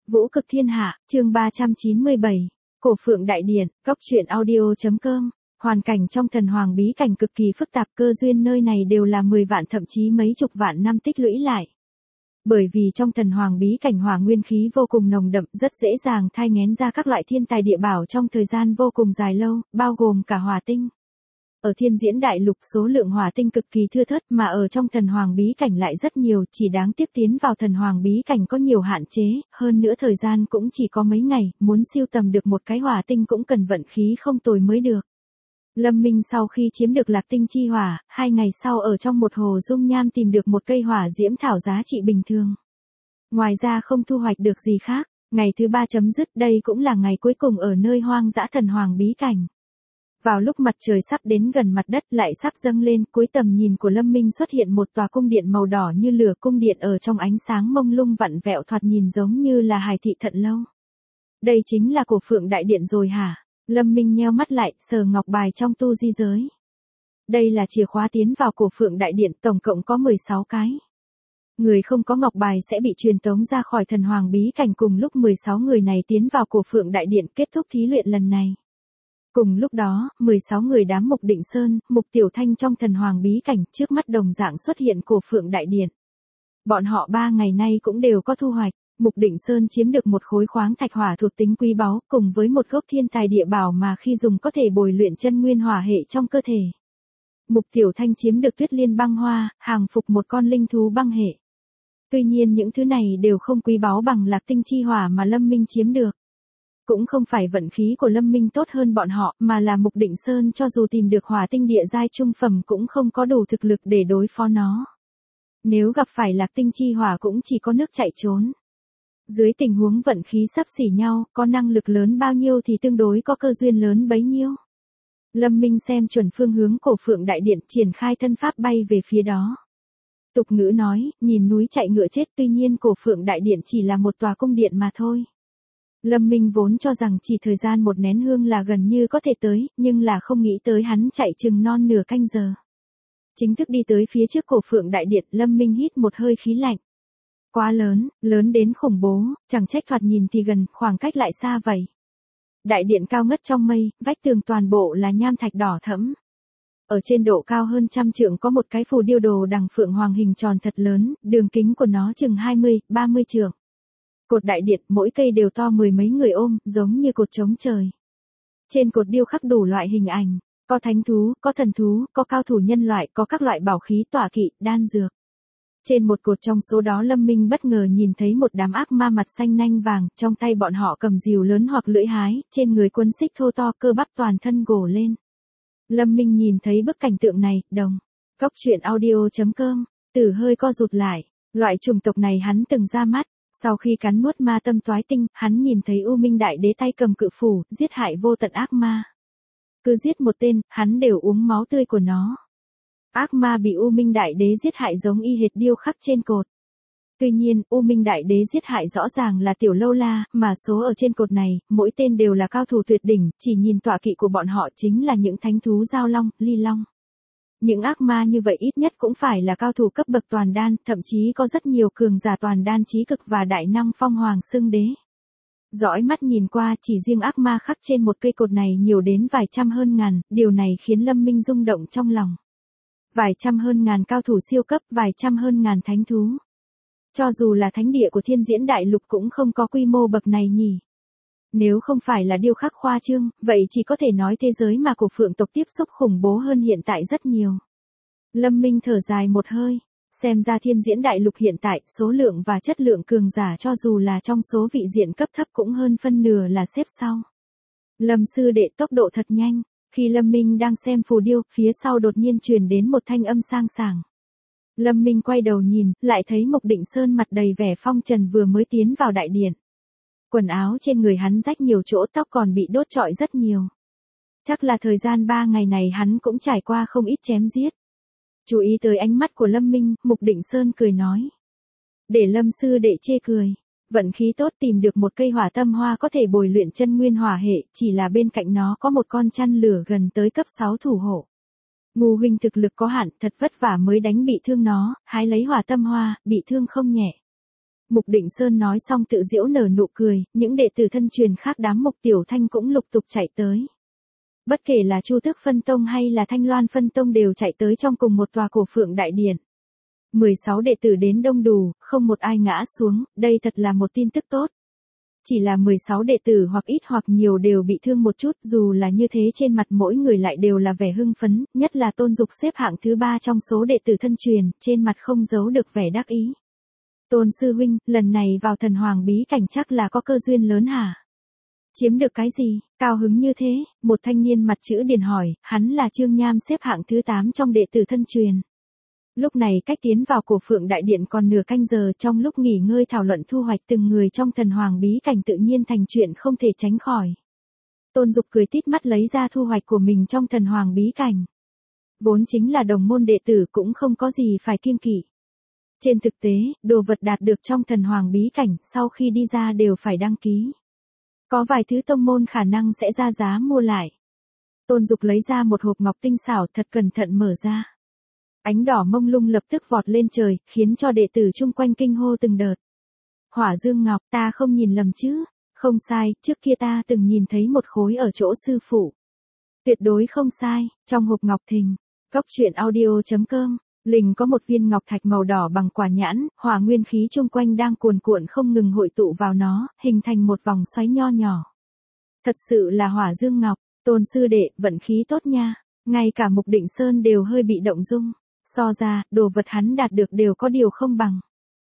Vũ cực thiên hạ, chương 397. Cổ Phượng Đại Điện, Cóc truyện audio.com. Hoàn cảnh trong thần hoàng bí cảnh cực kỳ phức tạp, cơ duyên nơi này đều là 10 vạn thậm chí mấy chục vạn năm tích lũy lại. Bởi vì trong thần hoàng bí cảnh hỏa nguyên khí vô cùng nồng đậm, rất dễ dàng thai nghén ra các loại thiên tài địa bảo trong thời gian vô cùng dài lâu, bao gồm cả hỏa tinh. Ở thiên diễn đại lục số lượng hỏa tinh cực kỳ thưa thớt, mà ở trong thần hoàng bí cảnh lại rất nhiều, chỉ đáng tiếc tiến vào thần hoàng bí cảnh có nhiều hạn chế, hơn nữa thời gian cũng chỉ có mấy ngày, muốn siêu tầm được một cái hỏa tinh cũng cần vận khí không tồi mới được. Lâm Minh sau khi chiếm được lạc tinh chi hỏa, 2 ngày sau ở trong một hồ dung nham tìm được một cây hỏa diễm thảo giá trị bình thường. Ngoài ra không thu hoạch được gì khác, ngày thứ 3 chấm dứt, đây cũng là ngày cuối cùng ở nơi hoang dã thần hoàng bí cảnh. Vào lúc mặt trời sắp đến gần mặt đất lại sắp dâng lên, cuối tầm nhìn của Lâm Minh xuất hiện một tòa cung điện màu đỏ như lửa, cung điện ở trong ánh sáng mông lung vặn vẹo thoạt nhìn giống như là Hải thị Thận Lâu. Đây chính là Cổ Phượng Đại Điện rồi hả? Lâm Minh nheo mắt lại, sờ ngọc bài trong tu di giới. Đây là chìa khóa tiến vào Cổ Phượng Đại Điện, tổng cộng có 16 cái. Người không có ngọc bài sẽ bị truyền tống ra khỏi thần hoàng bí cảnh, cùng lúc 16 người này tiến vào Cổ Phượng Đại Điện kết thúc thí luyện lần này. Cùng lúc đó, 16 người đám Mục Định Sơn, Mục Tiểu Thanh trong thần hoàng bí cảnh trước mắt đồng dạng xuất hiện Cổ Phượng Đại Điện. Bọn họ 3 ngày nay cũng đều có thu hoạch. Mục Định Sơn chiếm được một khối khoáng thạch hỏa thuộc tính quý báu, cùng với một gốc thiên tài địa bảo mà khi dùng có thể bồi luyện chân nguyên hỏa hệ trong cơ thể. Mục Tiểu Thanh chiếm được Tuyết Liên băng hoa, hàng phục một con linh thú băng hệ. Tuy nhiên những thứ này đều không quý báu bằng lạc tinh chi hỏa mà Lâm Minh chiếm được. Cũng không phải vận khí của Lâm Minh tốt hơn bọn họ, mà là Mục Định Sơn cho dù tìm được hỏa tinh địa giai trung phẩm cũng không có đủ thực lực để đối phó nó. Nếu gặp phải lạc tinh chi hỏa cũng chỉ có nước chạy trốn. Dưới tình huống vận khí xấp xỉ nhau, có năng lực lớn bao nhiêu thì tương đối có cơ duyên lớn bấy nhiêu. Lâm Minh xem chuẩn phương hướng Cổ Phượng Đại Điện, triển khai thân pháp bay về phía đó. Tục ngữ nói, nhìn núi chạy ngựa chết, tuy nhiên Cổ Phượng Đại Điện chỉ là một tòa cung điện mà thôi. Lâm Minh vốn cho rằng chỉ thời gian một nén hương là gần như có thể tới, nhưng là không nghĩ tới hắn chạy chừng non nửa canh giờ. Chính thức đi tới phía trước Cổ Phượng Đại Điện, Lâm Minh hít một hơi khí lạnh. Quá lớn, lớn đến khủng bố, chẳng trách thoạt nhìn thì gần, khoảng cách lại xa vậy. Đại điện cao ngất trong mây, vách tường toàn bộ là nham thạch đỏ thẫm. Ở trên độ cao hơn 100 trượng có một cái phù điêu đồ đằng phượng hoàng hình tròn thật lớn, đường kính của nó chừng 20-30 trượng. Cột đại điện mỗi cây đều to 10 mấy người ôm, giống như cột trống trời. Trên cột điêu khắc đủ loại hình ảnh, có thánh thú, có thần thú, có cao thủ nhân loại, có các loại bảo khí tỏa kỵ, đan dược. Trên một cột trong số đó Lâm Minh bất ngờ nhìn thấy một đám ác ma mặt xanh nanh vàng, trong tay bọn họ cầm rìu lớn hoặc lưỡi hái, trên người quấn xích thô to, cơ bắp toàn thân gồ lên. Lâm Minh nhìn thấy bức cảnh tượng này, Cóc truyện audio.com, Tử hơi co rụt lại, loại chủng tộc này hắn từng ra mắt, sau khi cắn nuốt ma tâm toái tinh, hắn nhìn thấy U Minh Đại Đế tay cầm cự phủ, giết hại vô tận ác ma. Cứ giết một tên, hắn đều uống máu tươi của nó. Ác ma bị U Minh Đại Đế giết hại giống y hệt điêu khắc trên cột. Tuy nhiên, U Minh Đại Đế giết hại rõ ràng là tiểu lâu la, mà số ở trên cột này, mỗi tên đều là cao thủ tuyệt đỉnh, chỉ nhìn tọa kỵ của bọn họ chính là những thánh thú giao long, ly long. Những ác ma như vậy ít nhất cũng phải là cao thủ cấp bậc toàn đan, thậm chí có rất nhiều cường giả toàn đan chí cực và đại năng phong hoàng xưng đế. Dõi mắt nhìn qua, chỉ riêng ác ma khắc trên một cây cột này nhiều đến vài trăm hơn ngàn, điều này khiến Lâm Minh rung động trong lòng. Vài trăm hơn ngàn cao thủ siêu cấp, vài trăm hơn ngàn thánh thú. Cho dù là thánh địa của thiên diễn đại lục cũng không có quy mô bậc này nhỉ. Nếu không phải là điêu khắc khoa trương, vậy chỉ có thể nói thế giới mà Cổ Phượng tộc tiếp xúc khủng bố hơn hiện tại rất nhiều. Lâm Minh thở dài một hơi, xem ra thiên diễn đại lục hiện tại, số lượng và chất lượng cường giả cho dù là trong số vị diện cấp thấp cũng hơn phân nửa là xếp sau. Lâm sư đệ tốc độ thật nhanh. Khi Lâm Minh đang xem phù điêu, phía sau đột nhiên truyền đến một thanh âm sang sảng. Lâm Minh quay đầu nhìn, lại thấy Mục Định Sơn mặt đầy vẻ phong trần vừa mới tiến vào đại điện. Quần áo trên người hắn rách nhiều chỗ, tóc còn bị đốt trọi rất nhiều. Chắc là thời gian 3 ngày này hắn cũng trải qua không ít chém giết. Chú ý tới ánh mắt của Lâm Minh, Mục Định Sơn cười nói. Để Lâm sư đệ chê cười. Vận khí tốt tìm được một cây hỏa tâm hoa có thể bồi luyện chân nguyên hỏa hệ, chỉ là bên cạnh nó có một con chăn lửa gần tới cấp 6 thủ hộ. Ngu huynh thực lực có hạn, thật vất vả mới đánh bị thương nó, hái lấy hỏa tâm hoa, bị thương không nhẹ. Mục Định Sơn nói xong tự giễu nở nụ cười, những đệ tử thân truyền khác đám Mục Tiểu Thanh cũng lục tục chạy tới. Bất kể là Chu Tước Phân Tông hay là Thanh Loan Phân Tông đều chạy tới trong cùng một tòa cổ phượng đại điện. 16 đệ tử đến đông đủ, không một ai ngã xuống, đây thật là một tin tức tốt. Chỉ là 16 đệ tử hoặc ít hoặc nhiều đều bị thương một chút, dù là như thế trên mặt mỗi người lại đều là vẻ hưng phấn, nhất là Tôn Dục xếp hạng thứ 3 trong số đệ tử thân truyền, trên mặt không giấu được vẻ đắc ý. Tôn sư huynh, lần này vào thần hoàng bí cảnh chắc là có cơ duyên lớn hả? Chiếm được cái gì, cao hứng như thế, một thanh niên mặt chữ điền hỏi, hắn là Trương Nham xếp hạng thứ 8 trong đệ tử thân truyền. Lúc này cách tiến vào cổ phượng đại điện còn nửa canh giờ, trong lúc nghỉ ngơi thảo luận thu hoạch từng người trong thần hoàng bí cảnh tự nhiên thành chuyện không thể tránh khỏi. Tôn Dục cười tít mắt lấy ra thu hoạch của mình trong thần hoàng bí cảnh. Vốn chính là đồng môn đệ tử cũng không có gì phải kiêng kỵ. Trên thực tế, đồ vật đạt được trong thần hoàng bí cảnh sau khi đi ra đều phải đăng ký. Có vài thứ tông môn khả năng sẽ ra giá mua lại. Tôn Dục lấy ra một hộp ngọc tinh xảo thật cẩn thận mở ra. Ánh đỏ mông lung lập tức vọt lên trời, khiến cho đệ tử chung quanh kinh hô từng đợt. Hỏa dương ngọc, ta không nhìn lầm chứ? Không sai, trước kia ta từng nhìn thấy một khối ở chỗ sư phụ. Tuyệt đối không sai, trong hộp ngọc thình. Góc truyện audio.com, Lình có một viên ngọc thạch màu đỏ bằng quả nhãn, hỏa nguyên khí chung quanh đang cuồn cuộn không ngừng hội tụ vào nó, hình thành một vòng xoáy nho nhỏ. Thật sự là hỏa dương ngọc, Tôn sư đệ, vận khí tốt nha. Ngay cả Mục Định Sơn đều hơi bị động dung. So ra, đồ vật hắn đạt được đều có điều không bằng.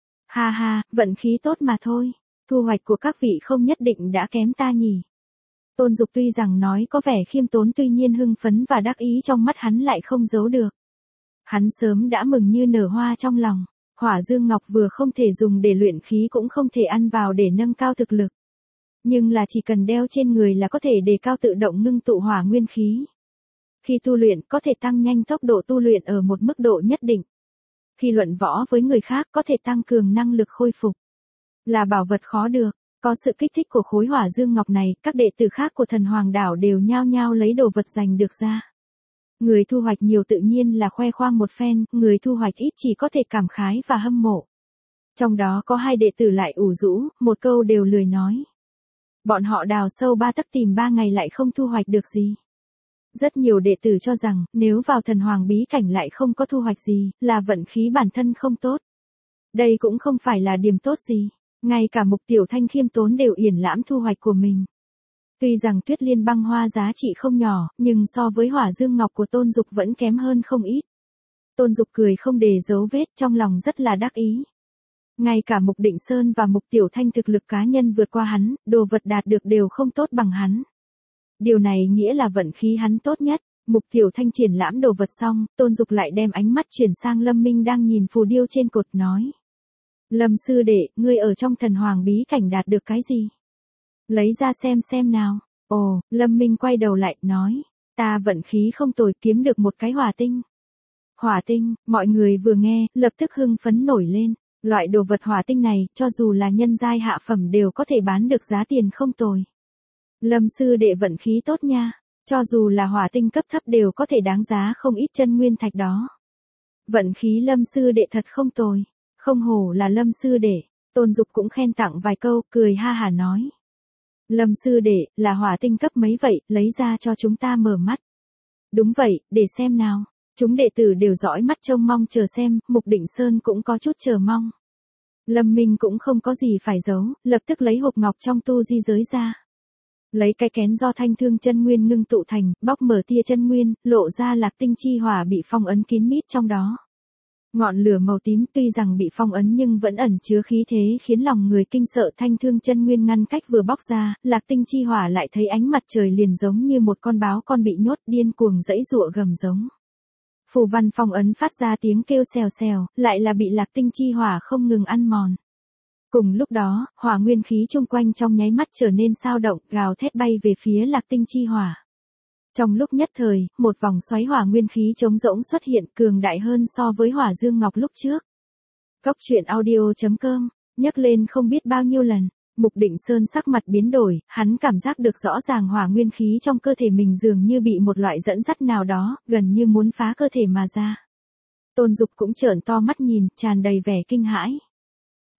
Ha ha, vận khí tốt mà thôi. Thu hoạch của các vị không nhất định đã kém ta nhỉ. Tôn Dục tuy rằng nói có vẻ khiêm tốn, tuy nhiên hưng phấn và đắc ý trong mắt hắn lại không giấu được. Hắn sớm đã mừng như nở hoa trong lòng. Hỏa dương ngọc vừa không thể dùng để luyện khí cũng không thể ăn vào để nâng cao thực lực. Nhưng là chỉ cần đeo trên người là có thể đề cao tự động ngưng tụ hỏa nguyên khí. Khi tu luyện có thể tăng nhanh tốc độ tu luyện ở một mức độ nhất định. Khi luận võ với người khác có thể tăng cường năng lực khôi phục. Là bảo vật khó được. Có sự kích thích của khối hỏa dương ngọc này, các đệ tử khác của thần hoàng đảo đều nhao nhao lấy đồ vật giành được ra. Người thu hoạch nhiều tự nhiên là khoe khoang một phen, người thu hoạch ít chỉ có thể cảm khái và hâm mộ. Trong đó có 2 đệ tử lại ủ rũ, một câu đều lười nói. Bọn họ đào sâu 3 tấc tìm 3 ngày lại không thu hoạch được gì. Rất nhiều đệ tử cho rằng, nếu vào thần hoàng bí cảnh lại không có thu hoạch gì, là vận khí bản thân không tốt. Đây cũng không phải là điểm tốt gì. Ngay cả Mục Tiểu Thanh khiêm tốn đều yển lãm thu hoạch của mình. Tuy rằng Tuyết Liên băng hoa giá trị không nhỏ, nhưng so với hỏa dương ngọc của Tôn Dục vẫn kém hơn không ít. Tôn Dục cười không để dấu vết, trong lòng rất là đắc ý. Ngay cả Mục Định Sơn và Mục Tiểu Thanh thực lực cá nhân vượt qua hắn, đồ vật đạt được đều không tốt bằng hắn. Điều này nghĩa là vận khí hắn tốt nhất. Mục Tiểu Thanh triển lãm đồ vật xong, Tôn Dục lại đem ánh mắt chuyển sang Lâm Minh đang nhìn phù điêu trên cột nói. Lâm sư đệ, ngươi ở trong thần hoàng bí cảnh đạt được cái gì? Lấy ra xem nào. Ồ, Lâm Minh quay đầu lại, nói. Ta vận khí không tồi, kiếm được một cái hỏa tinh. Hỏa tinh, mọi người vừa nghe, lập tức hưng phấn nổi lên. Loại đồ vật hỏa tinh này, cho dù là nhân giai hạ phẩm đều có thể bán được giá tiền không tồi. Lâm sư đệ vận khí tốt nha, cho dù là hỏa tinh cấp thấp đều có thể đáng giá không ít chân nguyên thạch đó. Vận khí Lâm sư đệ thật không tồi, không hổ là Lâm sư đệ. Tôn Dục cũng khen tặng vài câu, cười ha hả nói. Lâm sư đệ, là hỏa tinh cấp mấy vậy, lấy ra cho chúng ta mở mắt. Đúng vậy, để xem nào. Chúng đệ tử đều dõi mắt trông mong chờ xem, Mục Định Sơn cũng có chút chờ mong. Lâm Minh cũng không có gì phải giấu, lập tức lấy hộp ngọc trong tu di giới ra. Lấy cái kén do thanh thương chân nguyên ngưng tụ thành, bóc mở tia chân nguyên, lộ ra lạc tinh chi hỏa bị phong ấn kín mít trong đó. Ngọn lửa màu tím tuy rằng bị phong ấn nhưng vẫn ẩn chứa khí thế khiến lòng người kinh sợ. Thanh thương chân nguyên ngăn cách vừa bóc ra, lạc tinh chi hỏa lại thấy ánh mặt trời liền giống như một con báo con bị nhốt điên cuồng giãy giụa gầm giống. Phù văn phong ấn phát ra tiếng kêu xèo xèo, lại là bị lạc tinh chi hỏa không ngừng ăn mòn. Cùng lúc đó, hỏa nguyên khí chung quanh trong nháy mắt trở nên sao động, gào thét bay về phía lạc tinh chi hỏa. Trong lúc nhất thời, một vòng xoáy hỏa nguyên khí trống rỗng xuất hiện, cường đại hơn so với hỏa dương ngọc lúc trước. Góc truyện audio.com, nhắc lên không biết bao nhiêu lần, Mục Định Sơn sắc mặt biến đổi, hắn cảm giác được rõ ràng hỏa nguyên khí trong cơ thể mình dường như bị một loại dẫn dắt nào đó, gần như muốn phá cơ thể mà ra. Tôn Dục cũng trợn to mắt nhìn, tràn đầy vẻ kinh hãi.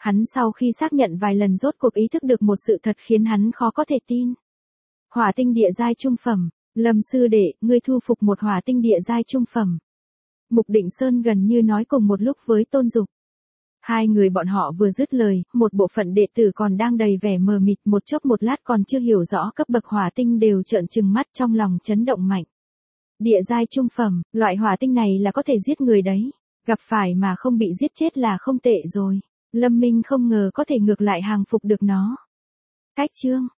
Hắn sau khi xác nhận vài lần rốt cuộc ý thức được một sự thật khiến hắn khó có thể tin. Hỏa tinh địa giai trung phẩm, Lâm sư đệ, ngươi thu phục một hỏa tinh địa giai trung phẩm. Mục Định Sơn gần như nói cùng một lúc với Tôn Dục. Hai người bọn họ vừa dứt lời, một bộ phận đệ tử còn đang đầy vẻ mờ mịt, một chốc một lát còn chưa hiểu rõ cấp bậc hỏa tinh đều trợn trừng mắt, trong lòng chấn động mạnh. Địa giai trung phẩm, loại hỏa tinh này là có thể giết người đấy. Gặp phải mà không bị giết chết là không tệ rồi. Lâm Minh không ngờ có thể ngược lại hàng phục được nó. Cách chương